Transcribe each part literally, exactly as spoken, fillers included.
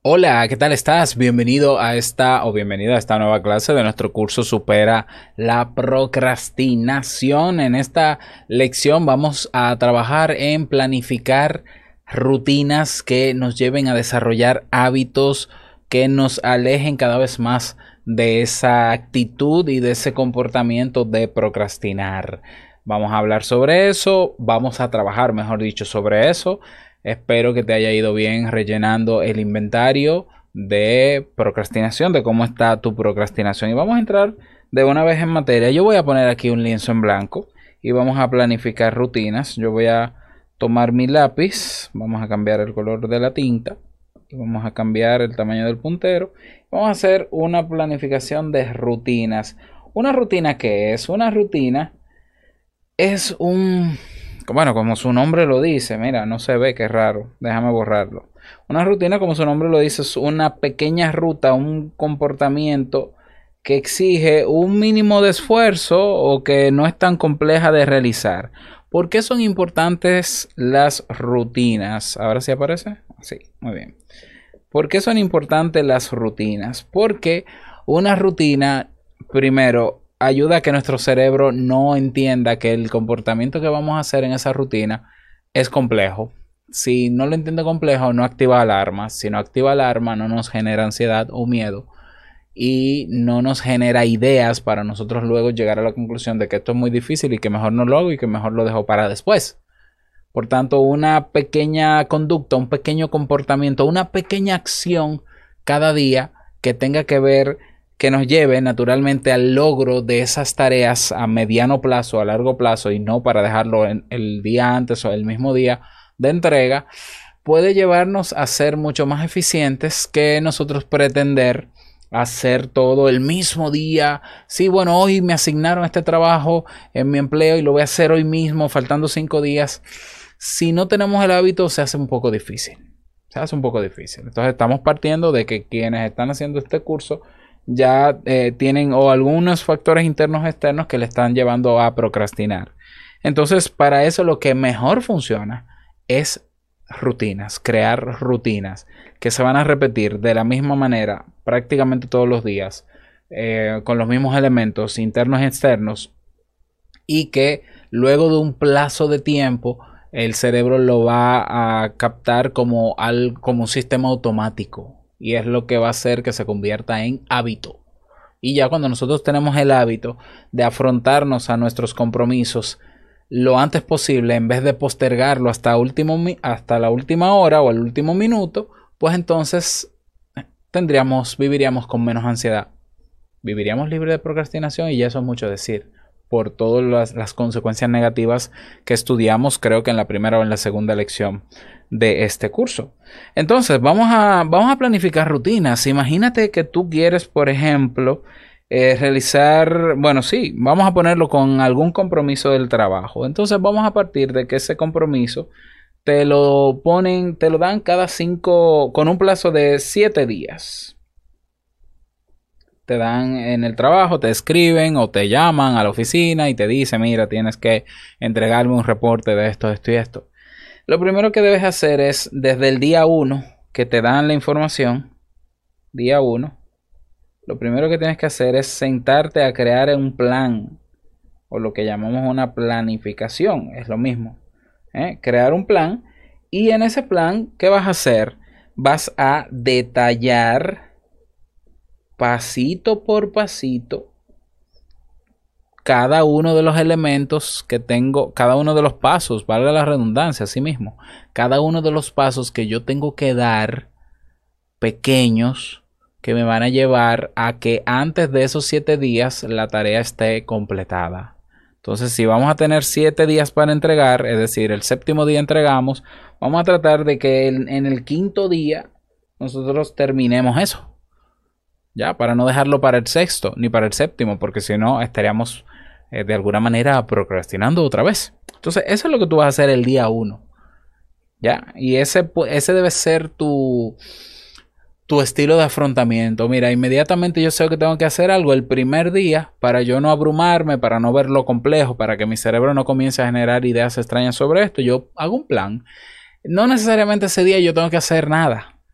Hola, ¿qué tal estás? Bienvenido a esta o bienvenida a esta nueva clase de nuestro curso Supera la procrastinación. En esta lección vamos a trabajar en planificar rutinas que nos lleven a desarrollar hábitos que nos alejen cada vez más de esa actitud y de ese comportamiento de procrastinar. Vamos a hablar sobre eso, vamos a trabajar, mejor dicho, sobre eso. Espero que te haya ido bien rellenando el inventario de procrastinación, de cómo está tu procrastinación. Y vamos a entrar de una vez en materia. Yo voy a poner aquí un lienzo en blanco y vamos a planificar rutinas. Yo voy a tomar mi lápiz, vamos a cambiar el color de la tinta y vamos a cambiar el tamaño del puntero. Vamos a hacer una planificación de rutinas. ¿Una rutina qué es? Una rutina es un... Bueno, como su nombre lo dice, mira, no se ve, qué raro, déjame borrarlo. Una rutina, como su nombre lo dice, es una pequeña ruta, un comportamiento que exige un mínimo de esfuerzo o que no es tan compleja de realizar. ¿Por qué son importantes las rutinas? ¿Ahora sí aparece? Sí, muy bien. ¿Por qué son importantes las rutinas? Porque una rutina, primero, ayuda a que nuestro cerebro no entienda que el comportamiento que vamos a hacer en esa rutina es complejo. Si no lo entiende complejo, no activa alarmas. Si no activa alarma, no nos genera ansiedad o miedo y no nos genera ideas para nosotros luego llegar a la conclusión de que esto es muy difícil y que mejor no lo hago y que mejor lo dejo para después. Por tanto, una pequeña conducta, un pequeño comportamiento, una pequeña acción cada día que tenga que ver, que nos lleve naturalmente al logro de esas tareas a mediano plazo, a largo plazo, y no para dejarlo en el día antes o el mismo día de entrega, puede llevarnos a ser mucho más eficientes que nosotros pretender hacer todo el mismo día. Sí, bueno, hoy me asignaron este trabajo en mi empleo y lo voy a hacer hoy mismo, faltando cinco días. Si no tenemos el hábito, se hace un poco difícil. Se hace un poco difícil. Entonces estamos partiendo de que quienes están haciendo este curso ya eh, tienen o algunos factores internos o externos que le están llevando a procrastinar. Entonces, para eso lo que mejor funciona es rutinas, crear rutinas que se van a repetir de la misma manera prácticamente todos los días, eh, con los mismos elementos internos y externos, y que luego de un plazo de tiempo el cerebro lo va a captar como, al, como un sistema automático. Y es lo que va a hacer que se convierta en hábito. Y ya cuando nosotros tenemos el hábito de afrontarnos a nuestros compromisos lo antes posible, en vez de postergarlo hasta, último, hasta la última hora o el último minuto, pues entonces tendríamos, viviríamos con menos ansiedad. Viviríamos libre de procrastinación y ya eso es mucho decir, por todas las, las consecuencias negativas que estudiamos, creo que en la primera o en la segunda lección de este curso. Entonces, vamos a, vamos a planificar rutinas. Imagínate que tú quieres, por ejemplo, eh, realizar, bueno, sí, vamos a ponerlo con algún compromiso del trabajo. Entonces, vamos a partir de que ese compromiso te lo ponen, te lo dan cada cinco, con un plazo de siete días. Te dan en el trabajo, te escriben o te llaman a la oficina y te dicen, mira, tienes que entregarme un reporte de esto, esto y esto. Lo primero que debes hacer es, desde el día uno que te dan la información, día uno, lo primero que tienes que hacer es sentarte a crear un plan, o lo que llamamos una planificación, es lo mismo. ¿eh? Crear un plan, y en ese plan, ¿qué vas a hacer? Vas a detallar pasito por pasito cada uno de los elementos que tengo, cada uno de los pasos, valga la redundancia, así mismo, cada uno de los pasos que yo tengo que dar, pequeños, que me van a llevar a que antes de esos siete días la tarea esté completada. Entonces, si vamos a tener siete días para entregar, es decir, el séptimo día entregamos, vamos a tratar de que en, en el quinto día nosotros terminemos eso. Ya, para no dejarlo para el sexto ni para el séptimo, porque si no estaríamos eh, de alguna manera procrastinando otra vez. Entonces, eso es lo que tú vas a hacer el día uno. Ya, y ese, ese debe ser tu, tu estilo de afrontamiento. Mira, inmediatamente yo sé que tengo que hacer algo el primer día para yo no abrumarme, para no verlo complejo, para que mi cerebro no comience a generar ideas extrañas sobre esto. Yo hago un plan. No necesariamente ese día yo tengo que hacer nada.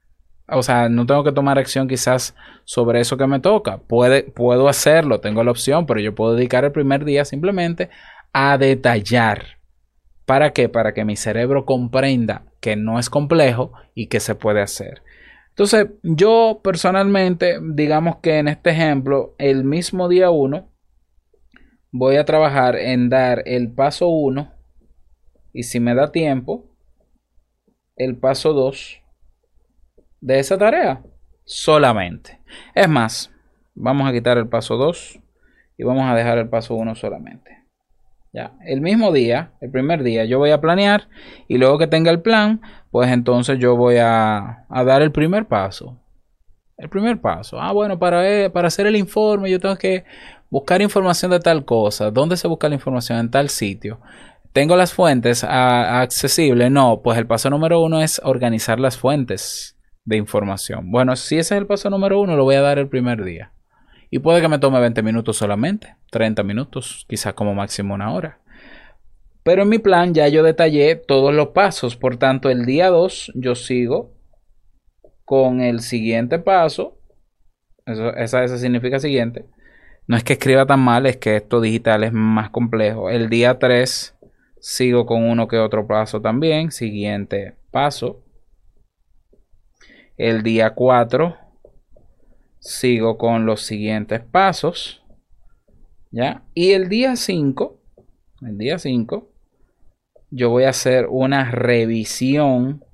o sea, no tengo que tomar acción quizás sobre eso que me toca. Puede, puedo hacerlo, tengo la opción, pero yo puedo dedicar el primer día simplemente a detallar. ¿Para qué? Para que mi cerebro comprenda que no es complejo y que se puede hacer. Entonces, yo personalmente, digamos que en este ejemplo, el mismo día uno, voy a trabajar en dar el paso uno y si me da tiempo, el paso dos de esa tarea solamente. Es más, vamos a quitar el paso dos y vamos a dejar el paso uno solamente. Ya, el mismo día, el primer día, yo voy a planear y luego que tenga el plan, pues entonces yo voy a, a dar el primer paso. El primer paso. Ah, bueno, para, para hacer el informe yo tengo que buscar información de tal cosa. ¿Dónde se busca la información? En tal sitio. ¿Tengo las fuentes accesibles? No, pues el paso número uno es organizar las fuentes de información. Bueno, si ese es el paso número uno, lo voy a dar el primer día. Y puede que me tome veinte minutos solamente, treinta minutos, quizás como máximo una hora. Pero en mi plan ya yo detallé todos los pasos. Por tanto, el día dos yo sigo con el siguiente paso. Eso, esa, esa significa siguiente. No es que escriba tan mal, es que esto digital es más complejo. El día tres sigo con uno que otro paso también. Siguiente paso. El día cuatro sigo con los siguientes pasos. ¿Ya? Y el día cinco, el día cinco, yo voy a hacer una revisión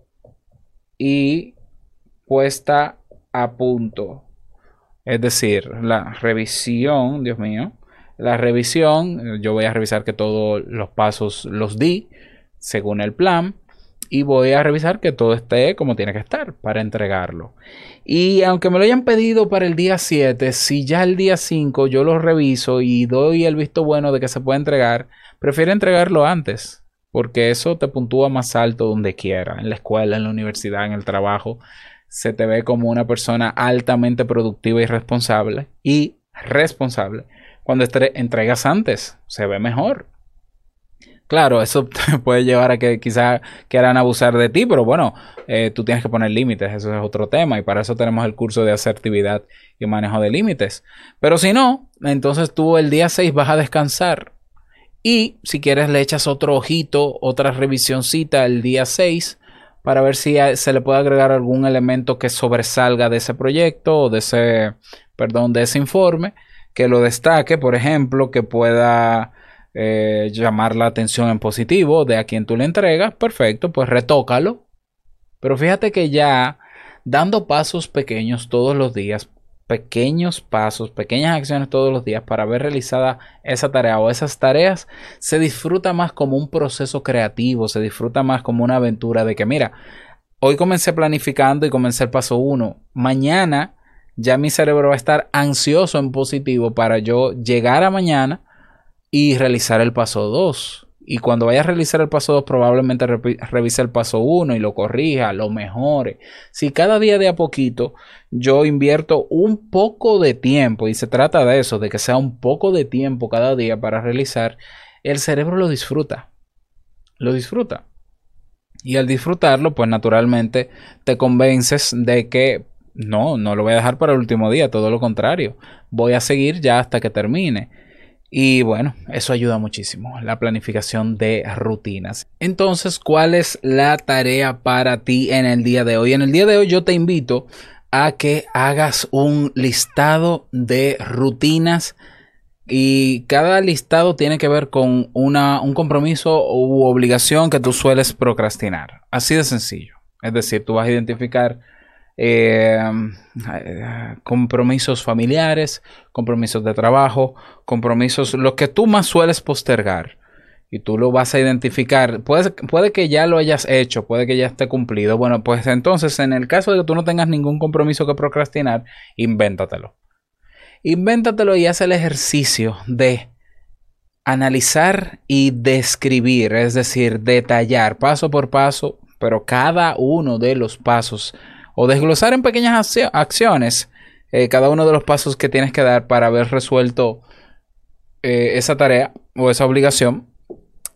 y puesta a punto. Es decir, la revisión, Dios mío, la revisión, yo voy a revisar que todos los pasos los di según el plan y voy a revisar que todo esté como tiene que estar para entregarlo. Y aunque me lo hayan pedido para el día siete, si ya el día cinco yo lo reviso y doy el visto bueno de que se puede entregar, prefiero entregarlo antes, porque eso te puntúa más alto donde quiera, en la escuela, en la universidad, en el trabajo. Se te ve como una persona altamente productiva y responsable. Y responsable. Cuando entregas antes, se ve mejor. Claro, eso te puede llevar a que quizás quieran abusar de ti, pero bueno, eh, tú tienes que poner límites, eso es otro tema, y para eso tenemos el curso de asertividad y manejo de límites. Pero si no, entonces tú el día seis vas a descansar y si quieres le echas otro ojito, otra revisioncita el día seis para ver si se le puede agregar algún elemento que sobresalga de ese proyecto o de ese, perdón, de ese informe, que lo destaque, por ejemplo, que pueda Eh, llamar la atención en positivo de a quien tú le entregas, perfecto, pues retócalo. Pero fíjate que ya dando pasos pequeños todos los días, pequeños pasos, pequeñas acciones todos los días para ver realizada esa tarea o esas tareas, se disfruta más como un proceso creativo, se disfruta más como una aventura de que mira, hoy comencé planificando y comencé el paso uno, mañana ya mi cerebro va a estar ansioso en positivo para yo llegar a mañana y realizar el paso dos. Y cuando vaya a realizar el paso dos, probablemente re revise el paso uno y lo corrija, lo mejore. Si cada día de a poquito yo invierto un poco de tiempo, y se trata de eso, de que sea un poco de tiempo cada día para realizar, el cerebro lo disfruta. Lo disfruta. Y al disfrutarlo, pues naturalmente te convences de que no, no lo voy a dejar para el último día, todo lo contrario. Voy a seguir ya hasta que termine. Y bueno, eso ayuda muchísimo, la planificación de rutinas. Entonces, ¿cuál es la tarea para ti en el día de hoy? En el día de hoy yo te invito a que hagas un listado de rutinas y cada listado tiene que ver con una, un compromiso u obligación que tú sueles procrastinar. Así de sencillo. Es decir, tú vas a identificar Eh, compromisos familiares, compromisos de trabajo, compromisos, lo que tú más sueles postergar y tú lo vas a identificar. Puede, puede que ya lo hayas hecho, puede que ya esté cumplido. Bueno, pues entonces en el caso de que tú no tengas ningún compromiso que procrastinar, invéntatelo. Invéntatelo y haz el ejercicio de analizar y describir, es decir, detallar paso por paso, pero cada uno de los pasos o desglosar en pequeñas acciones eh, cada uno de los pasos que tienes que dar para haber resuelto eh, esa tarea o esa obligación.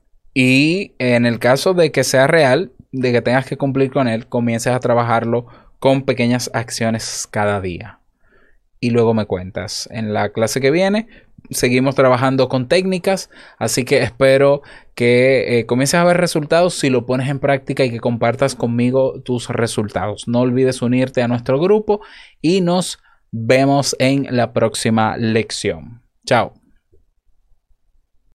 Y en el caso de que sea real, de que tengas que cumplir con él, comiences a trabajarlo con pequeñas acciones cada día. Y luego me cuentas. En la clase que viene seguimos trabajando con técnicas, así que espero que eh, comiences a ver resultados si lo pones en práctica y que compartas conmigo tus resultados. No olvides unirte a nuestro grupo y nos vemos en la próxima lección. Chao.